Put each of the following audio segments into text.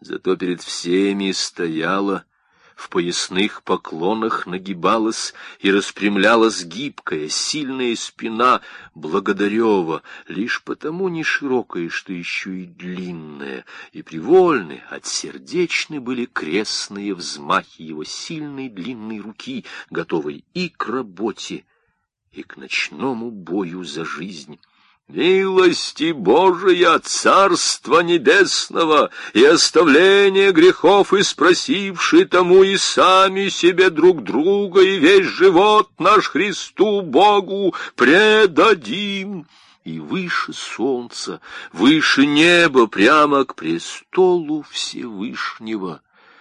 Зато перед всеми стояла, в поясных поклонах нагибалась и распрямлялась гибкая, сильная спина Благодарева, лишь потому не широкая, что еще и длинная, и привольны, отсердечны были крестные взмахи его сильной длинной руки, готовой и к работе, и к ночному бою за жизнь. Милости Божия, Царства Небесного и оставление грехов испросивши тому и сами себе друг друга и весь живот наш Христу Богу предадим. И выше солнца, выше неба, прямо к престолу Всевышнего.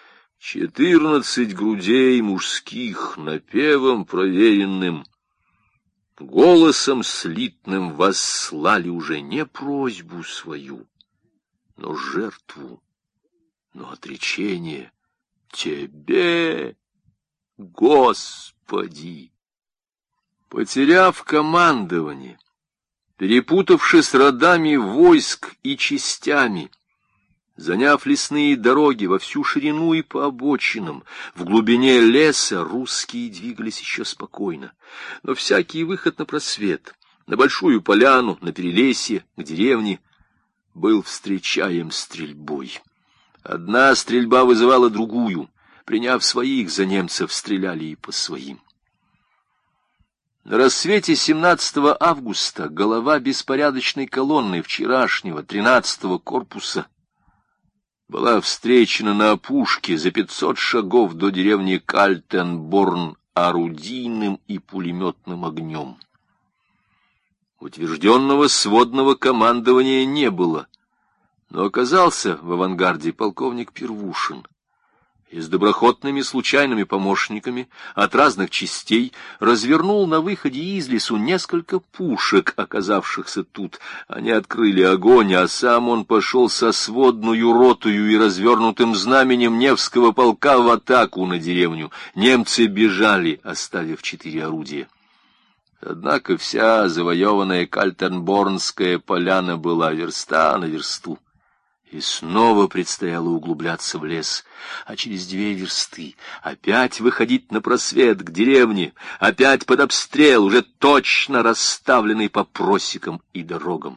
14 грудей мужских напевом проверенным, голосом слитным восслали уже не просьбу свою, но жертву, но отречение Тебе, Господи. Потеряв командование, перепутавшись родами войск и частями, заняв лесные дороги во всю ширину и по обочинам, в глубине леса русские двигались еще спокойно, но всякий выход на просвет, на большую поляну, на перелесье, к деревне, был встречаем стрельбой. Одна стрельба вызывала другую, приняв своих за немцев, стреляли и по своим. На рассвете 17 августа голова беспорядочной колонны вчерашнего 13-го корпуса была встречена на опушке за 500 шагов до деревни Кальтенборн орудийным и пулеметным огнем. Утвержденного сводного командования не было, но оказался в авангарде полковник Первушин и с доброхотными случайными помощниками от разных частей развернул на выходе из лесу несколько пушек, оказавшихся тут. Они открыли огонь, а сам он пошел со сводную ротою и развернутым знаменем Невского полка в атаку на деревню. Немцы бежали, оставив 4 орудия. Однако вся завоеванная Кальтенборнская поляна была верста на версту. И снова предстояло углубляться в лес, а через 2 версты опять выходить на просвет к деревне, опять под обстрел, уже точно расставленный по просекам и дорогам.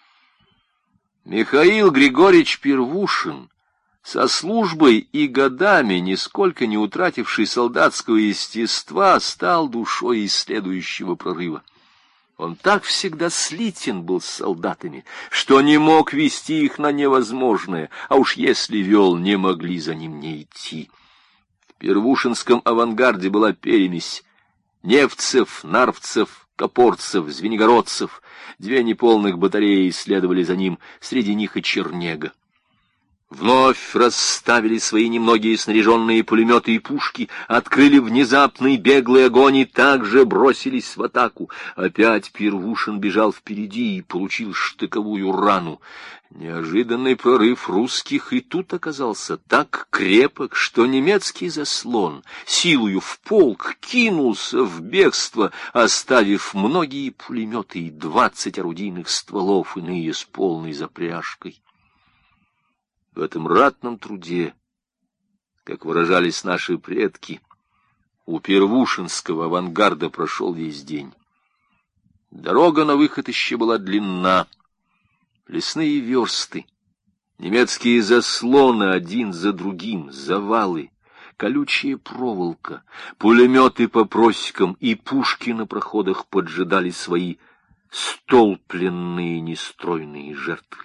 Михаил Григорьевич Первушин, со службой и годами нисколько не утративший солдатского естества, стал душой исследующего прорыва. Он так всегда слитен был с солдатами, что не мог вести их на невозможное, а уж если вел, не могли за ним не идти. В первушинском авангарде была перемесь невцев, нарвцев, копорцев, звенигородцев. 2 неполных батареи следовали за ним, среди них и Чернега. Вновь расставили свои немногие снаряженные пулеметы и пушки, открыли внезапный беглый огонь и также бросились в атаку. Опять Первушин бежал впереди и получил штыковую рану. Неожиданный прорыв русских и тут оказался так крепок, что немецкий заслон силою в полк кинулся в бегство, оставив многие пулеметы и 20 орудийных стволов, иные с полной запряжкой. В этом ратном труде, как выражались наши предки, у первушинского авангарда прошел весь день. Дорога на выход еще была длинна, лесные версты, немецкие заслоны один за другим, завалы, колючая проволока, пулеметы по просекам и пушки на проходах поджидали свои столпленные нестройные жертвы.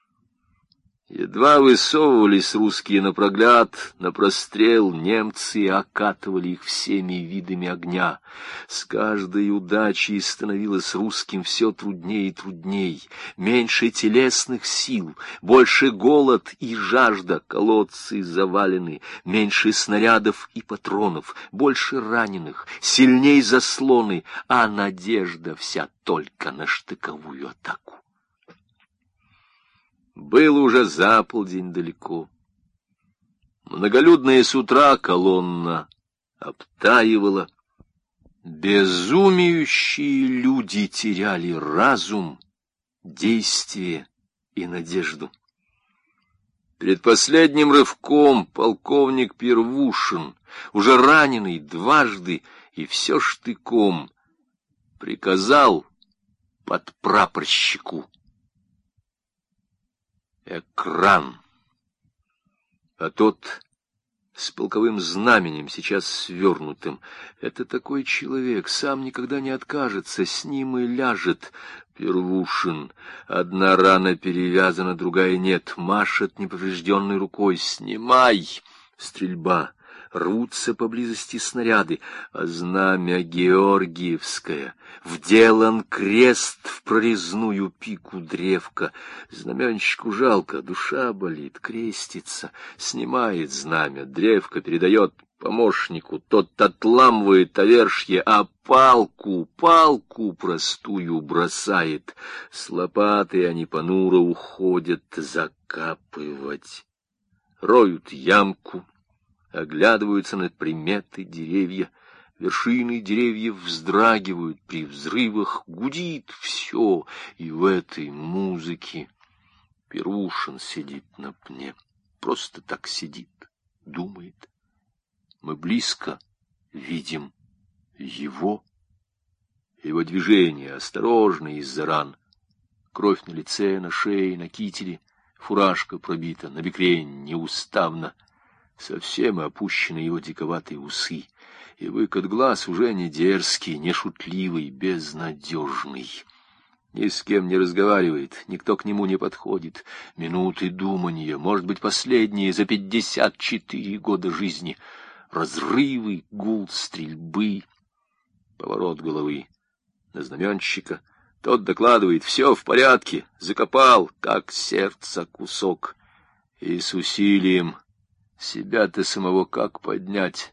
Едва высовывались русские на прогляд, на прострел, немцы окатывали их всеми видами огня. С каждой удачей становилось русским все трудней и трудней, меньше телесных сил, больше голод и жажда, колодцы завалены, меньше снарядов и патронов, больше раненых, сильней заслоны, а надежда вся только на штыковую атаку. Было уже за полдень далеко. Многолюдная с утра колонна обтаивала. Безумеющие люди теряли разум, действие и надежду. Перед последним рывком полковник Первушин, уже раненый дважды и все штыком, приказал подпрапорщику: экран. А тот с полковым знаменем, сейчас свернутым. Это такой человек, сам никогда не откажется, с ним и ляжет. Первушин. Одна рана перевязана, другая нет. Машет неповрежденной рукой. «Снимай!» Стрельба. Рвутся поблизости снаряды, а знамя Георгиевское. Вделан крест в прорезную пику древка. Знаменщику жалко, душа болит, крестится. Снимает знамя, древко передает помощнику. Тот отламывает овершье, а палку простую бросает. С лопатой они понуро уходят закапывать. Роют ямку. Оглядываются на приметы деревья. Вершины деревьев вздрагивают при взрывах, гудит все, и в этой музыке Первушин сидит на пне. Просто так сидит, думает. Мы близко видим его движения, осторожные из-за ран. Кровь на лице, на шее, на кителе, фуражка пробита, набекрень неуставно. Совсем опущены его диковатые усы, и выкат глаз уже не дерзкий, не шутливый, безнадежный. Ни с кем не разговаривает, никто к нему не подходит. Минуты думания, может быть, последние за 54 года жизни. Разрывы, гул стрельбы, поворот головы на знаменщика. Тот докладывает: все в порядке, закопал, как сердце кусок. И с усилием себя-то самого как поднять?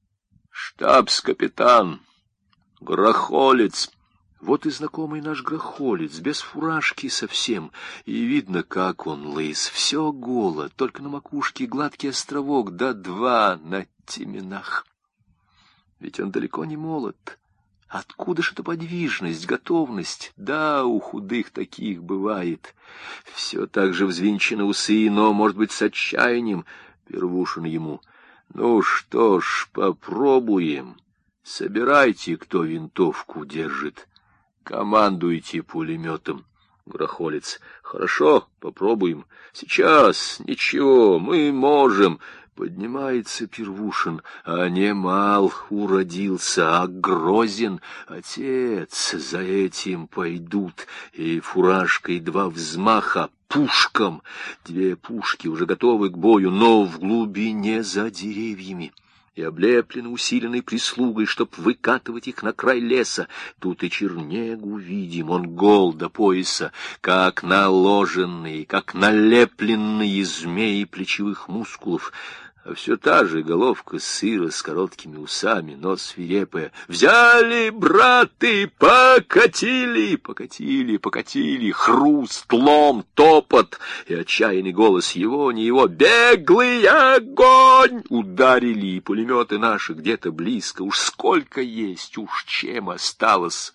Штабс-капитан, Грохолец. Вот и знакомый наш Грохолец, без фуражки совсем. И видно, как он лыс, все голо, только на макушке гладкий островок, да 2 на теменах. Ведь он далеко не молод. Откуда ж эта подвижность, готовность? Да, у худых таких бывает. Все так же взвинчены усы, но, может быть, с отчаянием. Первушин ему: ну что ж, попробуем. Собирайте, кто винтовку держит. Командуйте пулеметом. Грохолец: хорошо, попробуем. Сейчас, ничего, мы можем. Поднимается Первушин, а не мал уродился, а грозен. Отец, за этим пойдут. И фуражкой 2 взмаха, пушкам. 2 пушки уже готовы к бою, но в глубине за деревьями. И облеплены усиленной прислугой, чтоб выкатывать их на край леса. Тут и Чернегу видим, он гол до пояса, как наложенные, как налепленные змеи плечевых мускулов. А все та же головка сыра с короткими усами, но свирепая. Взяли, браты, покатили, покатили, покатили, хруст, лом, топот, и отчаянный голос его, не его: беглый огонь! Ударили и пулеметы наши где-то близко, уж сколько есть, уж чем осталось.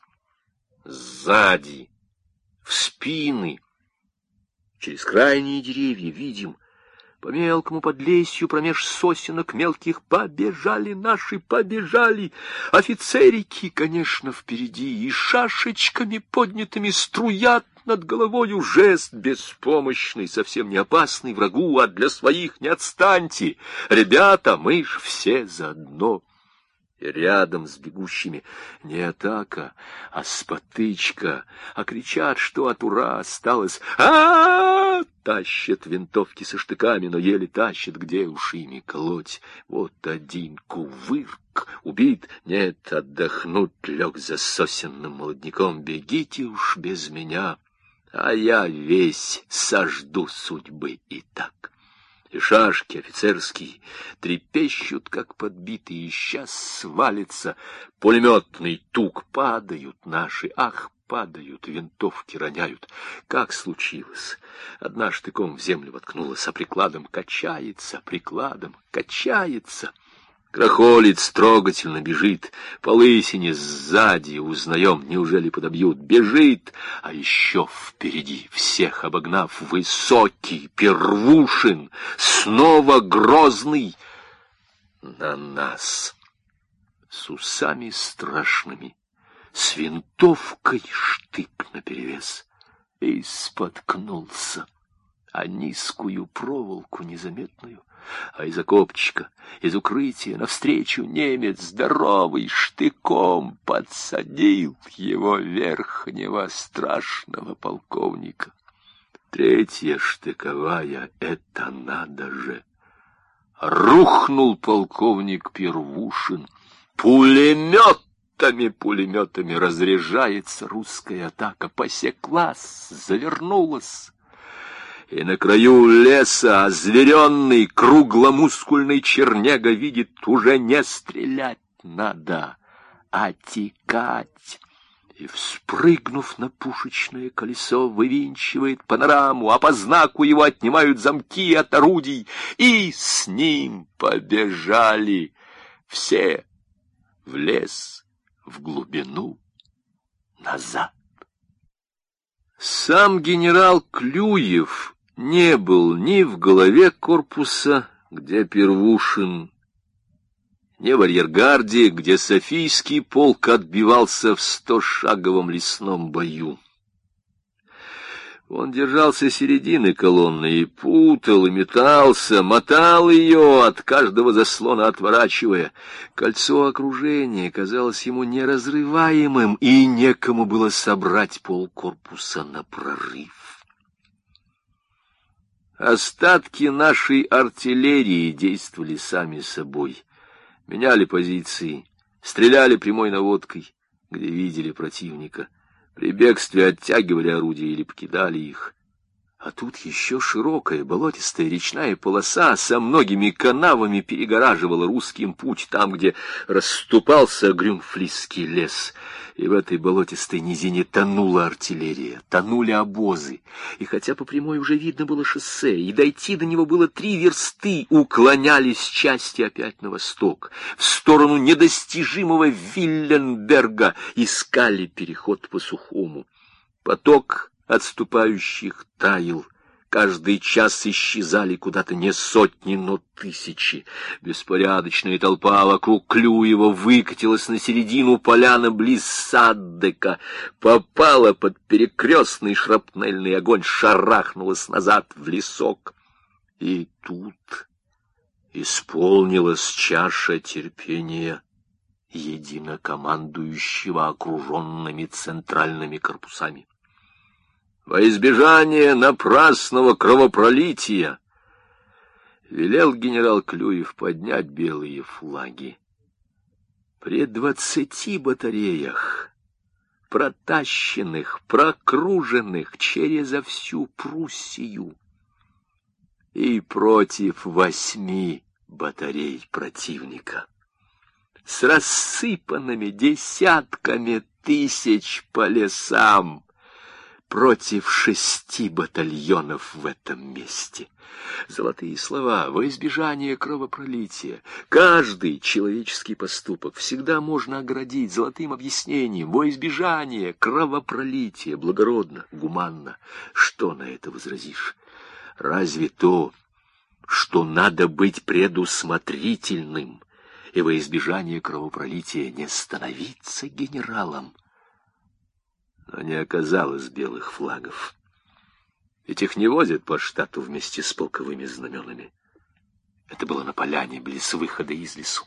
Сзади, в спины, через крайние деревья видим, по мелкому подлесью промеж сосенок мелких побежали наши, побежали. Офицерики, конечно, впереди, и шашечками поднятыми струят над головою жест беспомощный, совсем не опасный врагу, а для своих не отстаньте. Ребята, мы ж все заодно. И рядом с бегущими не атака, а спотычка, а кричат, что от ура осталось. Тащат винтовки со штыками, но еле тащат, где уж ими колоть. Вот один кувырк, убит, нет, отдохнуть лег за сосенным молодняком. Бегите уж без меня, а я весь сожду судьбы и так. И шашки офицерские трепещут, как подбитые, и сейчас свалится. Пулеметный тук, падают наши, ах, падают, винтовки роняют. Как случилось? Одна штыком в землю воткнулась, а прикладом качается, прикладом качается. Крахолец трогательно бежит, по лысине сзади узнаем, неужели подобьют, бежит, а еще впереди, всех обогнав, высокий Первушин, снова грозный, на нас, с усами страшными, с винтовкой штык наперевес, и споткнулся о низкую проволоку незаметную, а из окопчика, из укрытия, навстречу немец здоровый штыком подсадил его верхнего страшного полковника. Третья штыковая — это надо же! Рухнул полковник Первушин. Пулеметами разряжается русская атака, посеклась, завернулась. И на краю леса озверенный, кругломускульный чернега видит, уже не стрелять надо, а текать. И, вспрыгнув на пушечное колесо, вывинчивает панораму, а по знаку его отнимают замки от орудий, и с ним побежали все в лес, в глубину, назад. Сам генерал Клюев не был ни в голове корпуса, где Первушин, ни в арьергарде, где Софийский полк отбивался в 100-шаговом лесном бою. Он держался середины колонны и путал, и метался, мотал ее, от каждого заслона отворачивая. Кольцо окружения казалось ему неразрываемым, и некому было собрать полкорпуса на прорыв. Остатки нашей артиллерии действовали сами собой. Меняли позиции, стреляли прямой наводкой, где видели противника. При бегстве оттягивали орудия или покидали их. А тут еще широкая болотистая речная полоса со многими канавами перегораживала русским путь там, где расступался Грюнфлисский лес. И в этой болотистой низине тонула артиллерия, тонули обозы. И хотя по прямой уже видно было шоссе, и дойти до него было 3 версты, уклонялись части опять на восток, в сторону недостижимого Вилленберга, искали переход по Сухому. Поток отступающих таял. Каждый час исчезали куда-то не сотни, но тысячи. Беспорядочная толпа вокруг Клюева выкатилась на середину поляны близ Саддека, попала под перекрестный шрапнельный огонь, шарахнулась назад в лесок. И тут исполнилась чаша терпения единокомандующего окруженными центральными корпусами. Во избежание напрасного кровопролития велел генерал Клюев поднять белые флаги. При 20 батареях, протащенных, прокруженных через всю Пруссию, и против 8 батарей противника, с рассыпанными десятками тысяч по лесам, против 6 батальонов в этом месте. Золотые слова во избежание кровопролития. Каждый человеческий поступок всегда можно оградить золотым объяснением. Во избежание кровопролития. Благородно, гуманно. Что на это возразишь? Разве то, что надо быть предусмотрительным и во избежание кровопролития не становиться генералом? Но не оказалось белых флагов. Ведь их не возят по штату вместе с полковыми знаменами. Это было на поляне, близ выхода из лесу.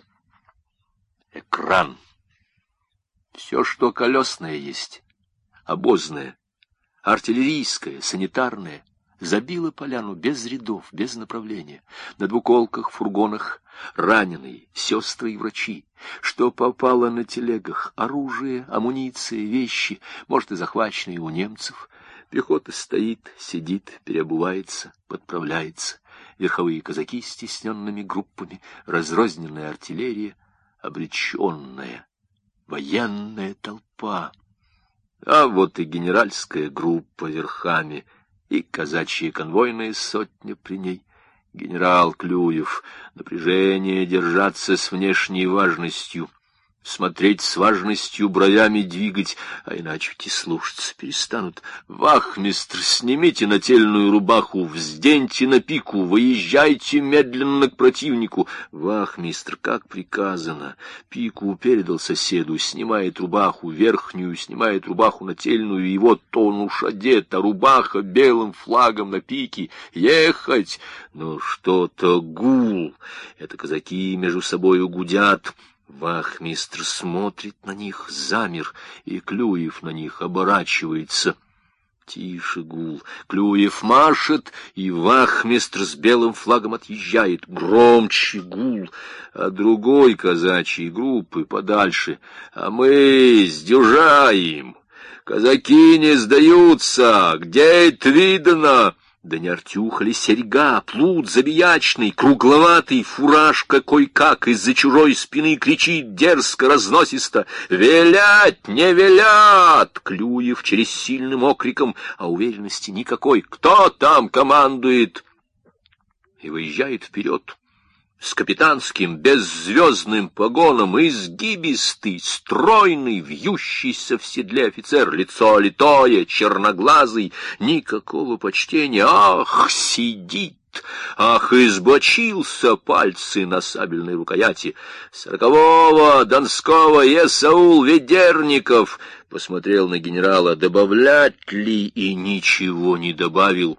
Экран. Все, что колесное есть, обозное, артиллерийское, санитарное, забило поляну без рядов, без направления. На двуколках, фургонах раненые, сестры и врачи. Что попало на телегах: оружие, амуниция, вещи, может, и захваченные у немцев. Пехота стоит, сидит, переобувается, подправляется. Верховые казаки с стесненными группами, разрозненная артиллерия, обреченная военная толпа. А вот и генеральская группа верхами, и казачья конвойная сотня при ней. Генерал Клюев, напряжение держаться с внешней важностью, смотреть с важностью, бровями двигать, а иначе ведь и слушаться перестанут. Вахмистр, снимите нательную рубаху, взденьте на пику, выезжайте медленно к противнику. Вахмистр, как приказано, пику передал соседу, снимает рубаху верхнюю, снимает рубаху нательную, и вот он уж одет, а рубаха белым флагом на пике. Ехать! Но что-то гул, это казаки между собою гудят. Вахмистр смотрит на них, замер, и Клюев на них оборачивается. Тише гул. Клюев машет, и вахмистр с белым флагом отъезжает. Громче гул. А другой казачьей группы подальше. А мы сдюжаем. Казаки не сдаются. Где это видно? Да не Артюха ли серьга, плут забиячный, кругловатый, фуражка кой-как из-за чужой спины кричит дерзко, разносисто: «Велять не велят!» Клюев через сильным окриком, а уверенности никакой. «Кто там командует?» И выезжает вперед. С капитанским беззвездным погоном, изгибистый, стройный, вьющийся в седле офицер, лицо литое, черноглазый, никакого почтения. Ах, сидит! Ах, избочился пальцы на сабельной рукояти. 40-го Донского Есаул Ведерников посмотрел на генерала, добавлять ли, и ничего не добавил.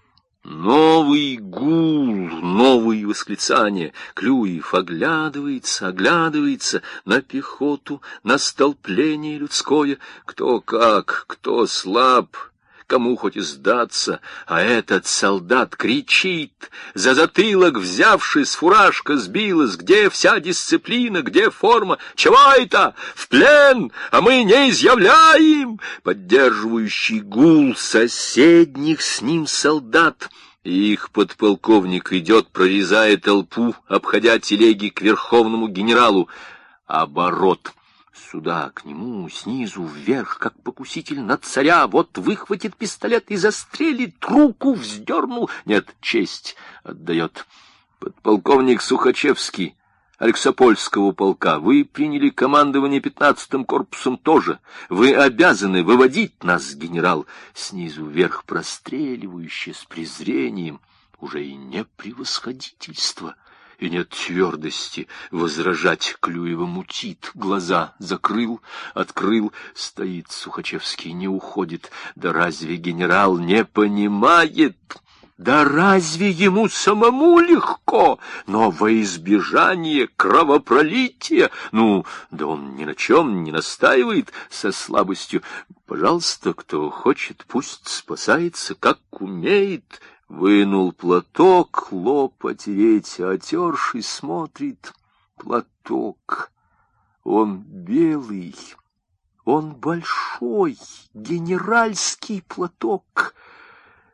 Новый гул, новые восклицания. Клюев оглядывается на пехоту, на столпление людское. Кто как, кто слаб, кому хоть и сдаться, а этот солдат кричит, за затылок взявшись, фуражка сбилась, где вся дисциплина, где форма, чего это, в плен, а мы не изъявляем, поддерживающий гул соседних с ним солдат. Их подполковник идет, прорезая толпу, обходя телеги к верховному генералу. Оборот. Сюда, к нему, снизу вверх, как покуситель на царя. Вот выхватит пистолет и застрелит, руку вздернул. Нет, честь отдает. Подполковник Сухачевский, Алексопольского полка, вы приняли командование 15-м корпусом тоже. Вы обязаны выводить нас, генерал. Снизу вверх простреливающе, с презрением. Уже и не превосходительство, и нет твердости возражать. Клюева мутит, глаза закрыл, открыл. Стоит Сухачевский, не уходит. Да разве генерал не понимает? Да разве ему самому легко? Но во избежание кровопролития, да он ни на чем не настаивает со слабостью. Пожалуйста, кто хочет, пусть спасается, как умеет. Вынул платок, лоб отереть, а отерший смотрит. Платок, он белый, он большой, генеральский платок.